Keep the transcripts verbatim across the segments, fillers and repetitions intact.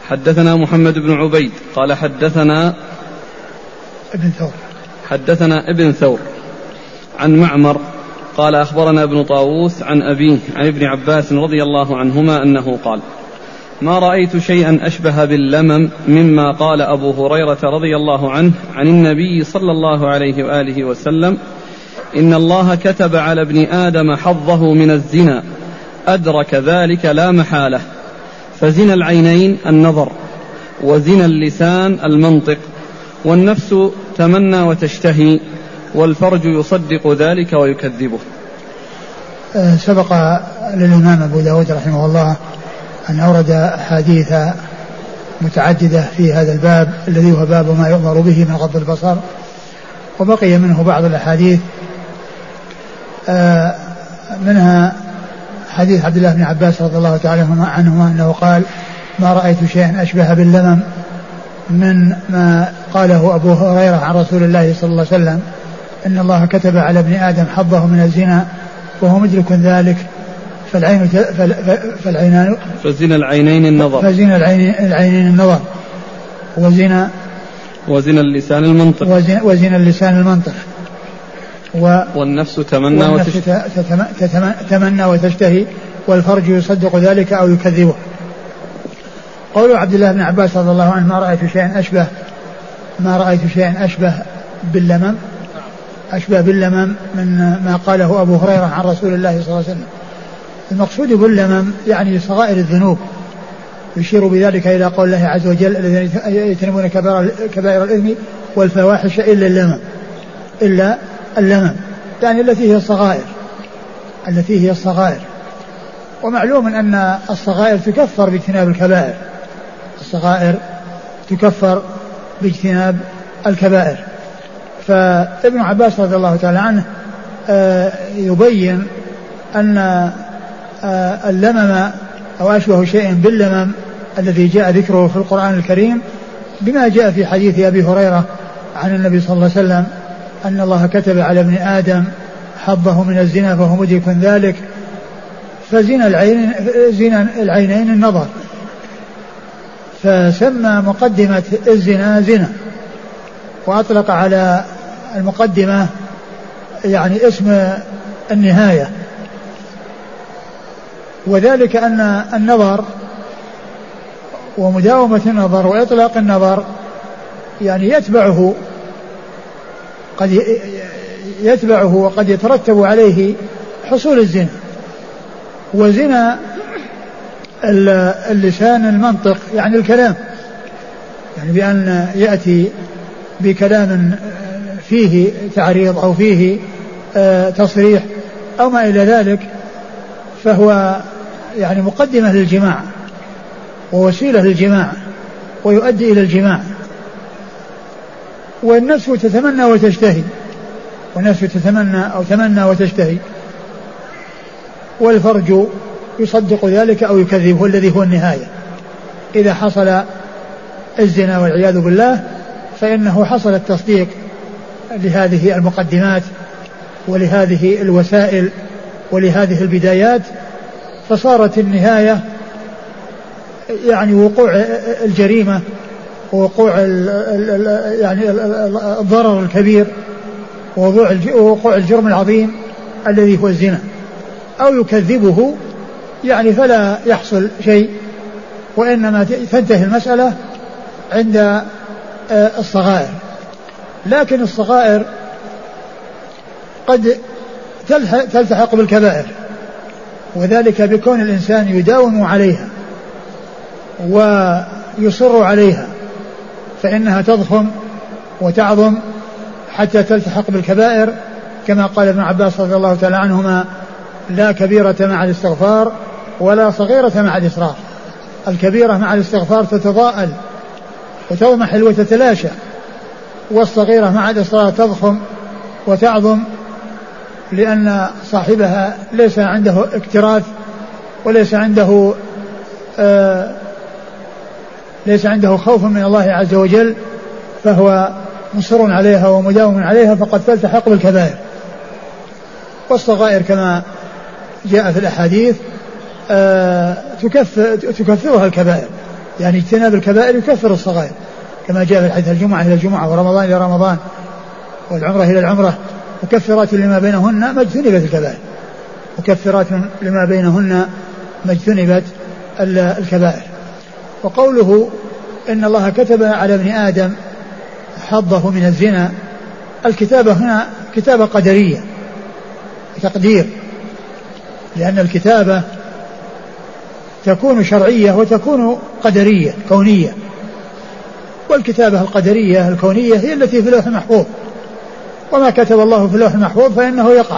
حدثنا محمد بن عبيد قال حدثنا ابن ثور حدثنا ابن ثور عن معمر قال أخبرنا ابن طاووس عن أبيه عن ابن عباس رضي الله عنهما أنه قال: ما رأيت شيئا أشبه باللمم مما قال أبو هريرة رضي الله عنه عن النبي صلى الله عليه وآله وسلم: إن الله كتب على ابن آدم حظه من الزنا، أدرك ذلك لا محالة، فزنا العينين النظر، وزنا اللسان المنطق، والنفس تمنى وتشتهي، والفرج يصدق ذلك ويكذبه. سبق للإمام أبو داود رحمه الله أن أورد أحاديث متعددة في هذا الباب الذي هو باب ما يؤمر به من غض البصر، وبقي منه بعض الأحاديث منها حديث عبد الله بن عباس رضي الله تعالى عنهما أنه قال: ما رأيت شيئا أشبه باللمم من ما قاله أبو هريرة عن رسول الله صلى الله عليه وسلم: إن الله كتب على ابن آدم حظه من الزنا وهو مدرك ذلك، فالعين فالعينان فزنا العينين النظر فزنا العينين النظر وزنا وزنا اللسان المنطق وزنا, وزنا اللسان المنطق و والنفس تمنى والنفس وتشتهي تمنى وتشتهي، والفرج يصدق ذلك أو يكذبه. قول عبد الله بن عباس رضي الله عنه: ما رأيت شيئا أشبه ما رأيت شيئا أشبه باللمم أشبه باللمم من ما قاله أبو هريرة عن رسول الله صلى الله عليه وسلم. المقصود باللمم يعني صغائر الذنوب، يشير بذلك إلى قول الله عز وجل: الذين يجتنبون كبائر الإثم والفواحش إلا اللمم إلا اللمم يعني التي هي الصغائر التي هي الصغائر ومعلوم أن الصغائر تكفر باجتناب الكبائر الصغائر تكفر باجتناب الكبائر. فابن عباس رضي الله تعالى عنه يبين أن اللمم أو أشبه شيء باللمم الذي جاء ذكره في القرآن الكريم بما جاء في حديث أبي هريرة عن النبي صلى الله عليه وسلم أن الله كتب على ابن آدم حظه من الزنا فهو مدرك ذلك، فزنا العين زنا العينين النظر، فسمى مقدمة الزنا زنا، وأطلق على المقدمة يعني اسم النهاية، وذلك أن النظر ومداومة النظر وإطلاق النظر يعني يتبعه قد يتبعه وقد يترتب عليه حصول الزنا. وزنا اللسان المنطق يعني الكلام، يعني بأن يأتي بكلام فيه تعريض أو فيه تصريح أو ما إلى ذلك، فهو يعني مقدمة للجماع ووسيلة للجماع ويؤدي إلى الجماع. والنفس تتمنى وتشتهي والنفس تتمنى أو تمنى وتشتهي، والفرج يصدق ذلك أو يكذب، والذي هو النهاية. إذا حصل الزنا والعياذ بالله فإنه حصل التصديق لهذه المقدمات ولهذه الوسائل ولهذه البدايات، فصارت النهاية يعني وقوع الجريمة ووقوع يعني الضرر الكبير ووقوع الجرم العظيم الذي هو الزنا، أو يكذبه يعني فلا يحصل شيء، وإنما تنتهي المسألة عند الصغائر. لكن الصغائر قد تلتحق بالكبائر، وذلك بكون الإنسان يداوم عليها ويصر عليها، فإنها تضخم وتعظم حتى تلتحق بالكبائر، كما قال ابن عباس رضي الله تعالى عنهما: لا كبيرة مع الاستغفار ولا صغيرة مع الإصرار. الكبيرة مع الاستغفار تتضاءل وتضمحل وتتلاشى، والصغيرة مع الإصرار تضخم وتعظم، لأن صاحبها ليس عنده اكتراث وليس عنده آه ليس عنده خوف من الله عز وجل، فهو مصر عليها ومداوم عليها، فقد تلتحق بالكبائر. والصغائر كما جاء في الأحاديث آه تكفرها الكبائر، يعني اجتناب الكبائر يكفر الصغائر، كما جاء في الحديث الجمعة إلى الجمعة ورمضان إلى رمضان والعمرة إلى العمرة مكفرات لما بينهن ما اجتنبت الكبائر، مكفرات لما بينهن ما اجتنبت الكبائر. وقوله إن الله كتب على ابن آدم حظه من الزنا، الكتابة هنا كتابة قدرية تقدير، لأن الكتابة تكون شرعية وتكون قدرية كونية، والكتابة القدرية الكونية هي التي في اللوح المحفوظ، وما كتب الله في اللوح المحفوظ فإنه يقع،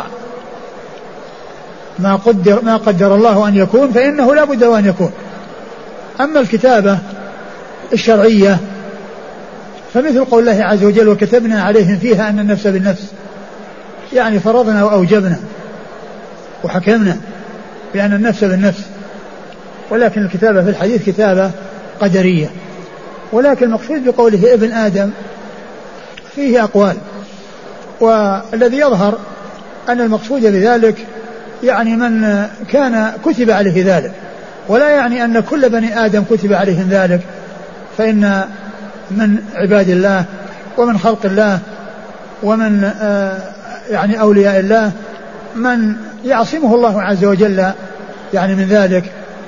ما قدر, ما قدر الله أن يكون فإنه لا بد وأن يكون. أما الكتابة الشرعية فمثل قول الله عز وجل وكتبنا عليهم فيها أن النفس بالنفس، يعني فرضنا وأوجبنا وحكمنا بأن النفس بالنفس، ولكن الكتابة في الحديث كتابة قدرية. ولكن المقصود بقوله ابن آدم فيه أقوال، والذي يظهر أن المقصود بذلك يعني من كان كتب عليه ذلك، ولا يعني أن كل بني آدم كتب عليهم ذلك، فإن من عباد الله ومن خلق الله ومن آه يعني أولياء الله من يعصمه الله عز وجل يعني من ذلك.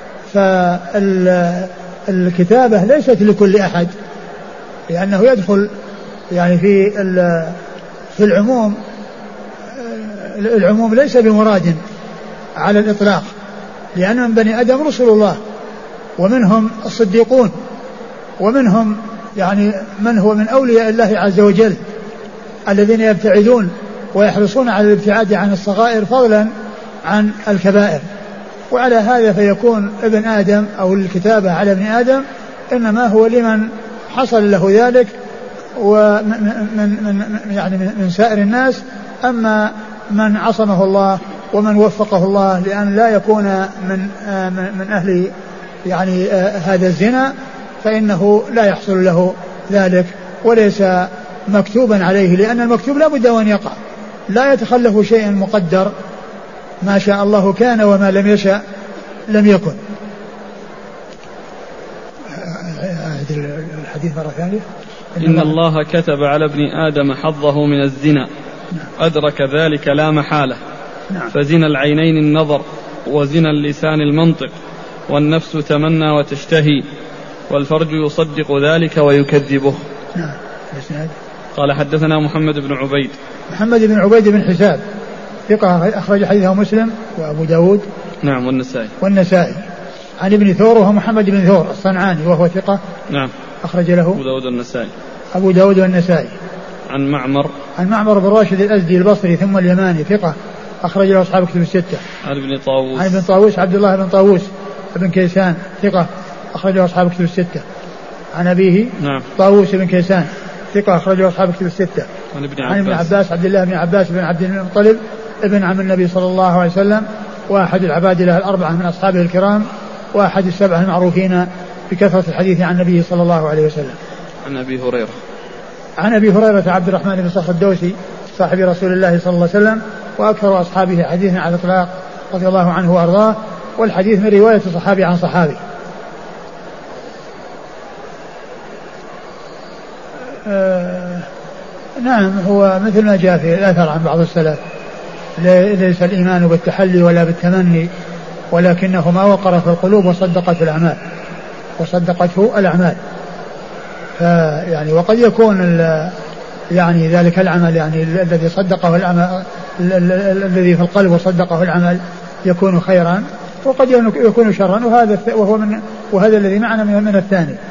فالكتابة ليست لكل أحد، لأنه يدخل يعني في في العموم، العموم ليس بمراد على الإطلاق، لأن من بني آدم رسل الله ومنهم الصديقون ومنهم يعني من هو من أولياء الله عز وجل الذين يبتعدون ويحرصون على الابتعاد عن الصغائر فضلا عن الكبائر. وعلى هذا فيكون ابن آدم أو الكتابة على ابن آدم إنما هو لمن حصل له ذلك ومن من يعني من سائر الناس. أما من عصمه الله ومن وفقه الله لأن لا يكون من من أهل يعني هذا الزنا فإنه لا يحصل له ذلك وليس مكتوبا عليه، لأن المكتوب لا بد أن يقع، لا يتخلف شيء مقدر، ما شاء الله كان وما لم يشأ لم يكن. الحديث مرة ثانية إن, إن الله كتب على ابن آدم حظه من الزنا، أدرك ذلك لا محالة. نعم. فزنا العينين النظر، وزنا اللسان المنطق، والنفس تمنى وتشتهي، والفرج يصدق ذلك ويكذبه. نعم. قال حدثنا محمد بن عبيد محمد بن عبيد بن حساب ثقة أخرج حديثه مسلم وأبو داود نعم والنسائي والنسائي عن ابن ثور وهو محمد بن ثور الصنعاني وهو ثقة نعم أخرج له أبو داود والنسائي أبو داود والنسائي عن معمر عن معمر بن راشد الأزدي البصري ثم اليماني ثقة أخرج له أصحاب كتب الستة. عن ابن طاووس عن ابن طاووس عبد الله بن طاووس ابن كيسان ثقة أخرج له أصحاب كتب الستة. عن أبيه نعم طاووس بن كيسان ثقة أخرج له أصحاب كتب الستة. عن ابن عن ابن عباس عبد الله بن عباس بن عبد المطلب ابن عم النبي صلى الله عليه وسلم وأحد العبادلة الأربعة من أصحابه الكرام وأحد السبعة المعروفين بكثرة الحديث عن النبي صلى الله عليه وسلم. عن أبي هريرة عن أبي هريرة عبد الرحمن بن صخر الدوسي صاحب رسول الله صلى الله عليه وسلم وأكثر أصحابه حديثا على الإطلاق رضي الله عنه وأرضاه، والحديث من رواية صحابي عن صحابي. آه نعم هو مثل ما جاء في الأثر عن بعض السلف ليس الإيمان بالتحلي ولا بالتمني ولكنه ما وقر في القلوب وصدقته الأعمال وصدقته الأعمال. فيعني وقد يكون يعني ذلك العمل يعني الذي صدقه العمل الذي في القلب وصدقه العمل يكون خيرا وقد يكون شرا، وهذا وهو من وهذا الذي معنا من الثاني.